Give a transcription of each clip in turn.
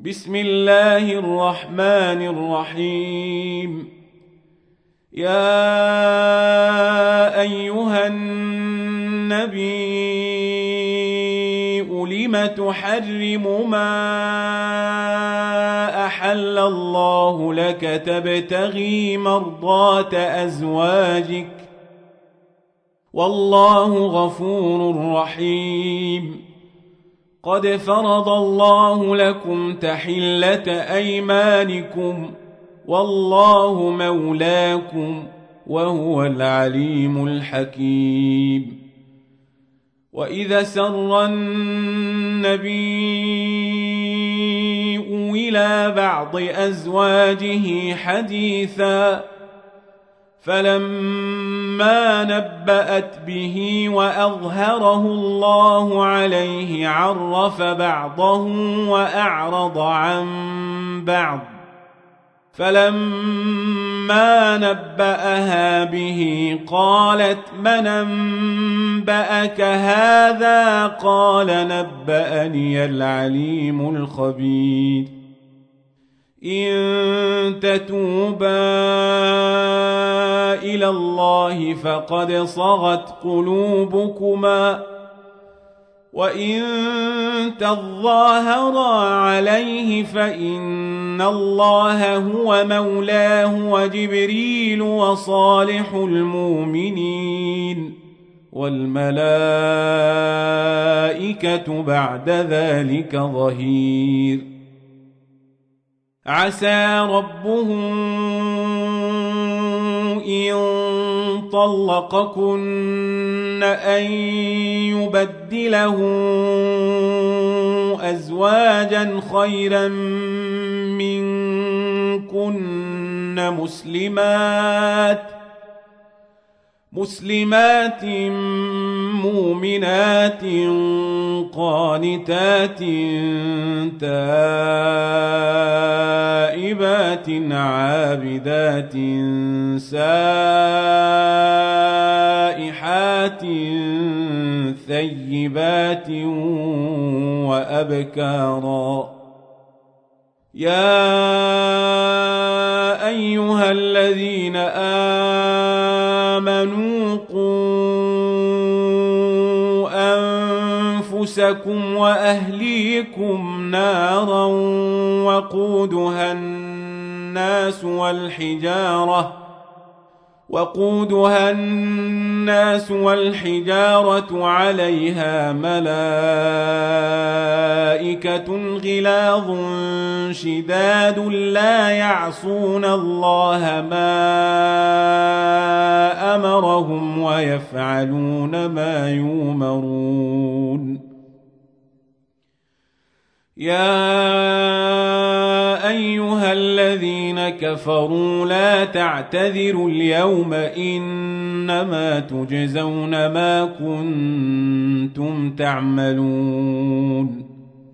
بسم الله الرحمن الرحيم. يا أيها النبي لم تحرم ما أحل الله لك تبتغي مرضات أزواجك والله غفور رحيم. قد فرض الله لكم تحلة أيمانكم والله مولاكم وهو العليم الحكيم. وإذا سر النبي إلى بعض أزواجه حديثا فلما نبأت به وأظهره الله عليه عرف بعضه وأعرض عن بعض فلما نبأها به قالت من أنبأك هذا قال نبأني العليم الخبير. إن تتوبا إلى الله فقد صغت قلوبكما وإن تظاهرا عليه فإن الله هو مولاه وجبريل وصالح المؤمنين والملائكة بعد ذلك ظهير. عسى ربه إن طلقكن أن يبدله أزواجا خيرا منكن مسلمات مؤمنات قانتات تائبات عابدات سائحات ثيبات وأبكارا. يا أيها الذين آمنوا قوا أنفسكم وأهليكم نارا وقودها الناس والحجارة عليها ملائكة غلاظ شداد لا يعصون الله ما أمرهم ويفعلون ما يؤمرون. يا أيها الذين كفروا لا تعتذروا اليوم إنما تجزون ما كنتم تعملون.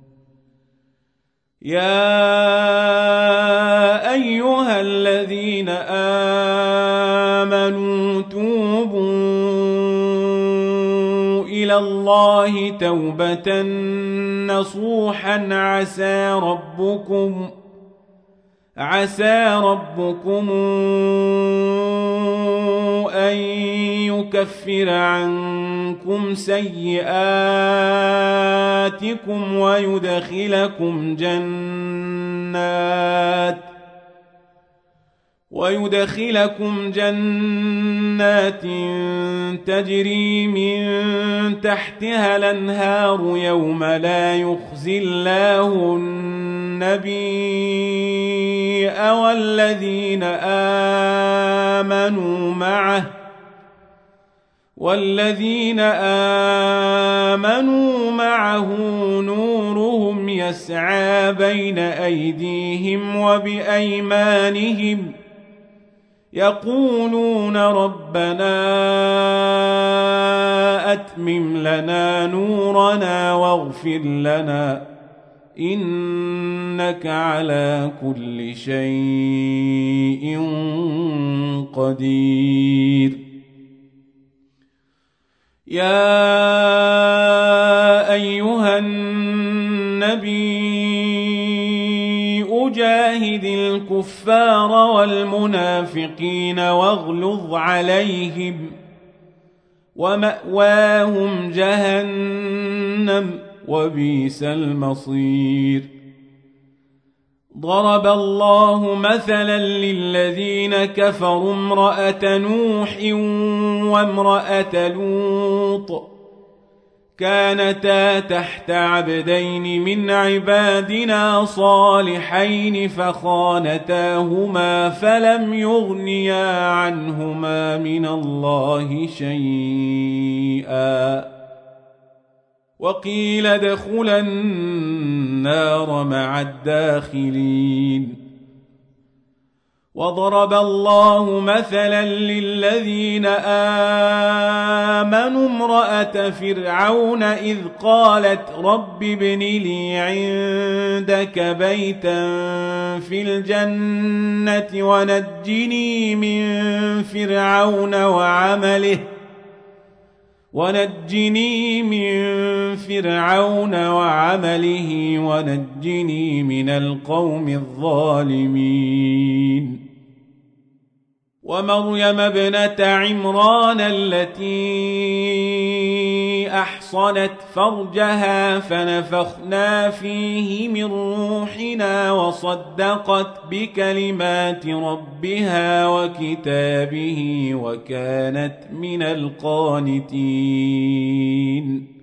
يا أيها الذين آمنوا توبوا إلى الله توبة نصوحا عسى ربكم أن يكفر عنكم سيئاتكم ويدخلكم جنات تجري من تحتها الأنهار يوم لا يخزي الله النبي والذين آمنوا معه نورهم يسعى بين أيديهم وبأيمانهم يقولون ربنا أتمم لنا نورنا واغفر لنا إنك على كل شيء قدير. يا أيها النبي جاهد الكفار والمنافقين واغلظ عليهم ومأواهم جهنم وبئس المصير. ضرب الله مثلا للذين كفروا امرأة نوح وامرأة لوط كانتا تحت عبدين من عبادنا صالحين فخانتاهما فلم يغنيا عنهما من الله شيئا وقيل ادخلا النار مع الداخلين. وضرب الله مثلا للذين آمنوا امرأة فرعون إذ قالت رب ابن لي عندك بيتا في الجنة ونجني من فرعون وعمله ونجني من القوم الظالمين. ومريم ابنة عمران التي أحصنت فرجها فنفخنا فيه من روحنا وصدقت بكلمات ربها وكتابه وكانت من القانتين.